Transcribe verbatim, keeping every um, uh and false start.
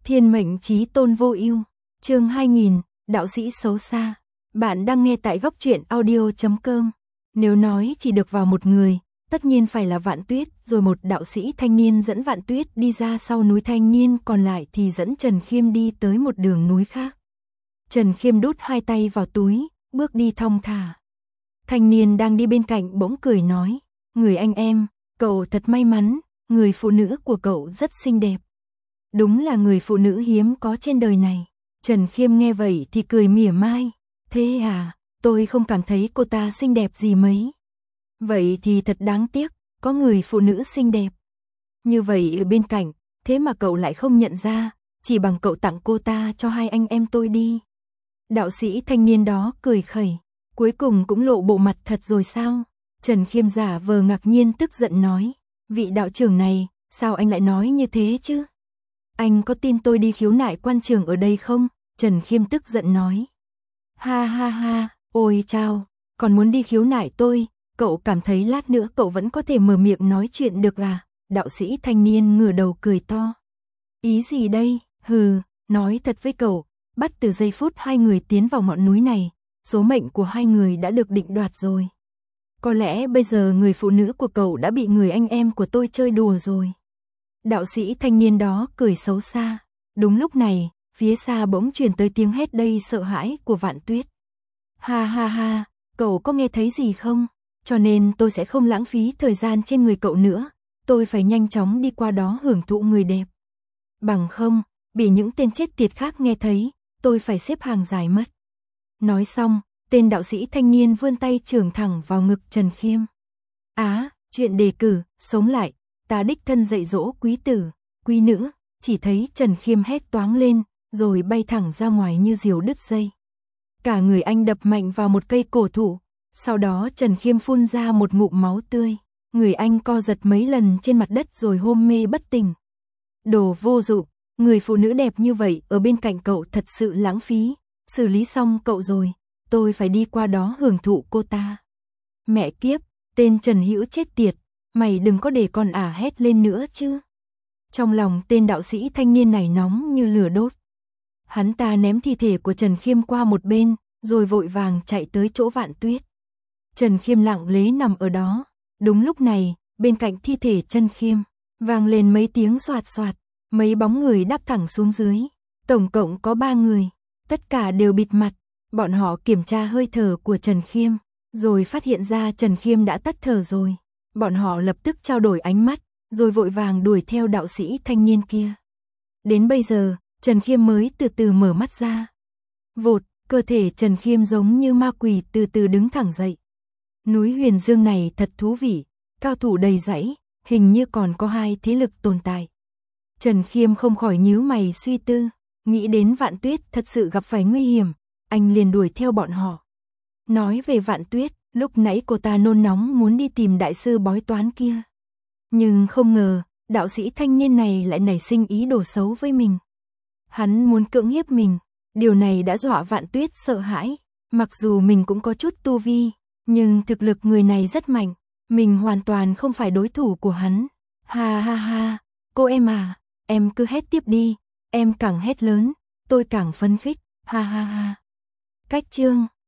Thiên mệnh chí tôn vô ưu, chương hai nghìn, đạo sĩ xấu xa. Bạn đang nghe tại góc truyện audio chấm com. Nếu nói chỉ được vào một người, tất nhiên phải là Vạn Tuyết, rồi một đạo sĩ thanh niên dẫn Vạn Tuyết đi ra sau núi thanh niên còn lại thì dẫn Trần Khiêm đi tới một đường núi khác. Trần Khiêm đút hai tay vào túi, bước đi thong thả. Thanh niên đang đi bên cạnh bỗng cười nói, người anh em, cậu thật may mắn, người phụ nữ của cậu rất xinh đẹp. Đúng là người phụ nữ hiếm có trên đời này. Trần Khiêm nghe vậy thì cười mỉa mai, thế à, tôi không cảm thấy cô ta xinh đẹp gì mấy. Vậy thì thật đáng tiếc, có người phụ nữ xinh đẹp. Như vậy ở bên cạnh, thế mà cậu lại không nhận ra, chỉ bằng cậu tặng cô ta cho hai anh em tôi đi. Đạo sĩ thanh niên đó cười khẩy, cuối cùng cũng lộ bộ mặt thật rồi sao? Trần Khiêm giả vờ ngạc nhiên tức giận nói, vị đạo trưởng này, sao anh lại nói như thế chứ? Anh có tin tôi đi khiếu nại quan trường ở đây không? Trần Khiêm tức giận nói. Ha ha ha, ôi chao, còn muốn đi khiếu nại tôi, cậu cảm thấy lát nữa cậu vẫn có thể mở miệng nói chuyện được à? Đạo sĩ thanh niên ngửa đầu cười to. Ý gì đây? Hừ, nói thật với cậu, bắt từ giây phút hai người tiến vào ngọn núi này, số mệnh của hai người đã được định đoạt rồi. Có lẽ bây giờ người phụ nữ của cậu đã bị người anh em của tôi chơi đùa rồi. Đạo sĩ thanh niên đó cười xấu xa. Đúng lúc này, phía xa bỗng truyền tới tiếng hét đầy sợ hãi của Vạn Tuyết. Ha ha ha, cậu có nghe thấy gì không? Cho nên tôi sẽ không lãng phí thời gian trên người cậu nữa. Tôi phải nhanh chóng đi qua đó hưởng thụ người đẹp. Bằng không, bị những tên chết tiệt khác nghe thấy, tôi phải xếp hàng dài mất. Nói xong, tên đạo sĩ thanh niên vươn tay chưởng thẳng vào ngực Trần Khiêm. Á, chuyện đề cử, sống lại. Ta đích thân dạy dỗ quý tử, quý nữ, chỉ thấy Trần Khiêm hét toáng lên, rồi bay thẳng ra ngoài như diều đứt dây. Cả người anh đập mạnh vào một cây cổ thụ, sau đó Trần Khiêm phun ra một ngụm máu tươi, người anh co giật mấy lần trên mặt đất rồi hôn mê bất tỉnh. Đồ vô dụng, người phụ nữ đẹp như vậy ở bên cạnh cậu thật sự lãng phí, xử lý xong cậu rồi, tôi phải đi qua đó hưởng thụ cô ta. Mẹ kiếp, tên Trần Hữu chết tiệt. Mày đừng có để con ả hét lên nữa chứ. Trong lòng tên đạo sĩ thanh niên này nóng như lửa đốt. Hắn ta ném thi thể của Trần Khiêm qua một bên, rồi vội vàng chạy tới chỗ Vạn Tuyết. Trần Khiêm lặng lẽ nằm ở đó. Đúng lúc này, bên cạnh thi thể Trần Khiêm, vang lên mấy tiếng xoạt xoạt, mấy bóng người đáp thẳng xuống dưới. Tổng cộng có ba người, tất cả đều bịt mặt. Bọn họ kiểm tra hơi thở của Trần Khiêm, rồi phát hiện ra Trần Khiêm đã tắt thở rồi. Bọn họ lập tức trao đổi ánh mắt, rồi vội vàng đuổi theo đạo sĩ thanh niên kia. Đến bây giờ, Trần Khiêm mới từ từ mở mắt ra. Vụt, cơ thể Trần Khiêm giống như ma quỷ từ từ đứng thẳng dậy. Núi Huyền Dương này thật thú vị, cao thủ đầy dãy, hình như còn có hai thế lực tồn tại. Trần Khiêm không khỏi nhíu mày suy tư, nghĩ đến Vạn Tuyết thật sự gặp phải nguy hiểm, anh liền đuổi theo bọn họ. Nói về Vạn Tuyết, lúc nãy cô ta nôn nóng muốn đi tìm đại sư bói toán kia. Nhưng không ngờ, đạo sĩ thanh niên này lại nảy sinh ý đồ xấu với mình. Hắn muốn cưỡng hiếp mình, điều này đã dọa Vạn Tuyết sợ hãi. Mặc dù mình cũng có chút tu vi, nhưng thực lực người này rất mạnh, mình hoàn toàn không phải đối thủ của hắn. Ha ha ha, cô em à, em cứ hét tiếp đi, em càng hét lớn, tôi càng phấn khích, ha ha ha. Cách chương